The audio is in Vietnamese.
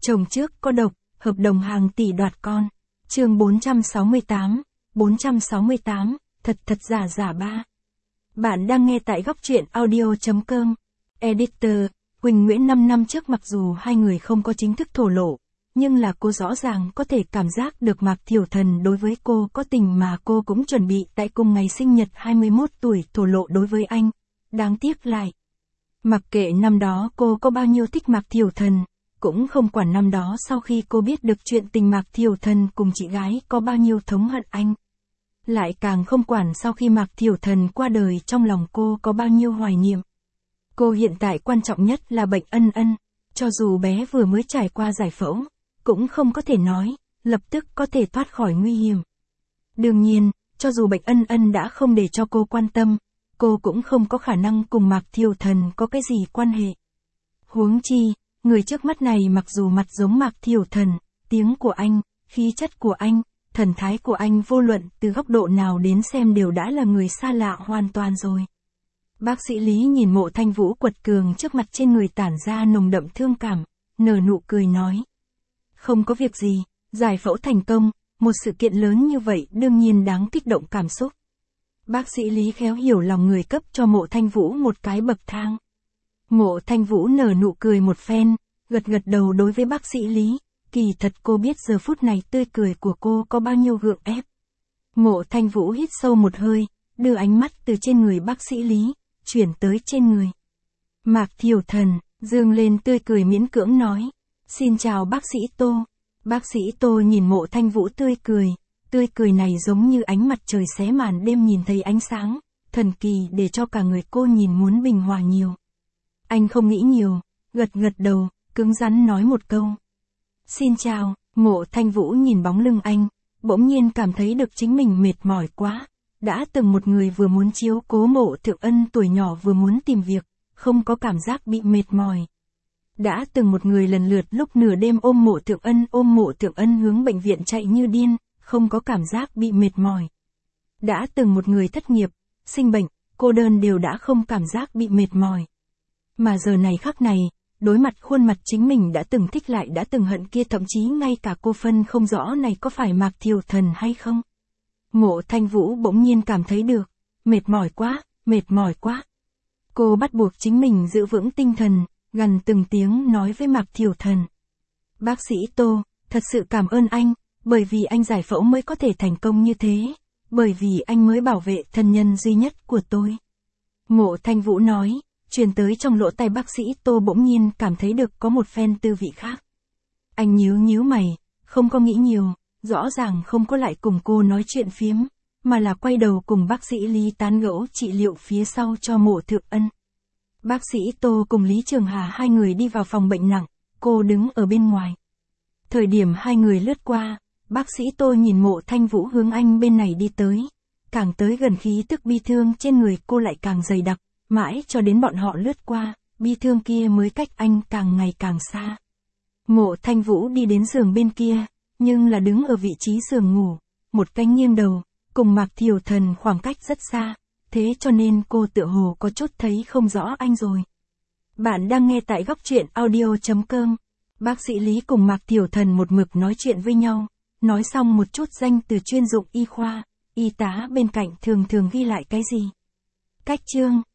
Chồng trước có độc, hợp đồng hàng tỷ đoạt con. Chương 468, thật giả giả ba. Bạn đang nghe tại góc truyện audio.com. Editor, Huỳnh Nguyễn 5 năm trước mặc dù hai người không có chính thức thổ lộ, nhưng là cô rõ ràng có thể cảm giác được Mạc Thiểu Thần đối với cô có tình mà cô cũng chuẩn bị tại cùng ngày sinh nhật 21 tuổi thổ lộ đối với anh. Đáng tiếc lại. Mặc kệ năm đó cô có bao nhiêu thích Mạc Thiểu Thần, cũng không quản năm đó sau khi cô biết được chuyện tình Mạc Thiểu Thần cùng chị gái có bao nhiêu thống hận anh. Lại càng không quản sau khi Mạc Thiểu Thần qua đời trong lòng cô có bao nhiêu hoài niệm. Cô hiện tại quan trọng nhất là bệnh Ân Ân, cho dù bé vừa mới trải qua giải phẫu, cũng không có thể nói, lập tức có thể thoát khỏi nguy hiểm. Đương nhiên, cho dù bệnh Ân Ân đã không để cho cô quan tâm, cô cũng không có khả năng cùng Mạc Thiểu Thần có cái gì quan hệ. Huống chi, người trước mắt này mặc dù mặt giống Mạc Thiểu Thần, tiếng của anh, khí chất của anh, thần thái của anh vô luận từ góc độ nào đến xem đều đã là người xa lạ hoàn toàn rồi. Bác sĩ Lý nhìn Mộ Thanh Vũ quật cường trước mặt trên người tản ra nồng đậm thương cảm, nở nụ cười nói. Không có việc gì, giải phẫu thành công, một sự kiện lớn như vậy đương nhiên đáng kích động cảm xúc. Bác sĩ Lý khéo hiểu lòng người cấp cho Mộ Thanh Vũ một cái bậc thang. Mộ Thanh Vũ nở nụ cười một phen, gật đầu đối với bác sĩ Lý, kỳ thật cô biết giờ phút này tươi cười của cô có bao nhiêu gượng ép. Mộ Thanh Vũ hít sâu một hơi, đưa ánh mắt từ trên người bác sĩ Lý, chuyển tới trên người Mạc Thiểu Thần, dương lên tươi cười miễn cưỡng nói, xin chào bác sĩ Tô. Bác sĩ Tô nhìn Mộ Thanh Vũ tươi cười này giống như ánh mặt trời xé màn đêm nhìn thấy ánh sáng, thần kỳ để cho cả người cô nhìn muốn bình hòa nhiều. Anh không nghĩ nhiều, gật đầu, cứng rắn nói một câu. Xin chào. Mộ Thanh Vũ nhìn bóng lưng anh, bỗng nhiên cảm thấy được chính mình mệt mỏi quá. Đã từng một người vừa muốn chiếu cố Mộ Thượng Ân tuổi nhỏ vừa muốn tìm việc, không có cảm giác bị mệt mỏi. Đã từng một người lần lượt lúc nửa đêm ôm Mộ Thượng Ân hướng bệnh viện chạy như điên, không có cảm giác bị mệt mỏi. Đã từng một người thất nghiệp, sinh bệnh, cô đơn đều đã không cảm giác bị mệt mỏi. Mà giờ này khắc này, đối mặt khuôn mặt chính mình đã từng thích lại đã từng hận kia, thậm chí ngay cả cô phân không rõ này có phải Mạc Thiểu Thần hay không. Mộ Thanh Vũ bỗng nhiên cảm thấy được, mệt mỏi quá. Cô bắt buộc chính mình giữ vững tinh thần, gần từng tiếng nói với Mạc Thiểu Thần. Bác sĩ Tô, thật sự cảm ơn anh, bởi vì anh giải phẫu mới có thể thành công như thế, bởi vì anh mới bảo vệ thân nhân duy nhất của tôi. Mộ Thanh Vũ nói, truyền tới trong lỗ tai bác sĩ Tô bỗng nhiên cảm thấy được có một phen tư vị khác. Anh nhíu mày, không có nghĩ nhiều, rõ ràng không có lại cùng cô nói chuyện phiếm, mà là quay đầu cùng bác sĩ Lý tán gẫu trị liệu phía sau cho Mộ Thượng Ân. Bác sĩ Tô cùng Lý Trường Hà hai người đi vào phòng bệnh nặng, cô đứng ở bên ngoài. Thời điểm hai người lướt qua, bác sĩ Tô nhìn Mộ Thanh Vũ hướng anh bên này đi tới, càng tới gần khí tức bi thương trên người cô lại càng dày đặc. Mãi cho đến bọn họ lướt qua, bi thương kia mới cách anh càng ngày càng xa. Mộ Thanh Vũ đi đến giường bên kia, nhưng là đứng ở vị trí giường ngủ, một cánh nghiêng đầu, cùng Mạc Thiểu Thần khoảng cách rất xa, thế cho nên cô tựa hồ có chút thấy không rõ anh rồi. Bạn đang nghe tại góc truyện audio.com. Bác sĩ Lý cùng Mạc Thiểu Thần một mực nói chuyện với nhau, nói xong một chút danh từ chuyên dụng y khoa, y tá bên cạnh thường ghi lại cái gì. Cách chương.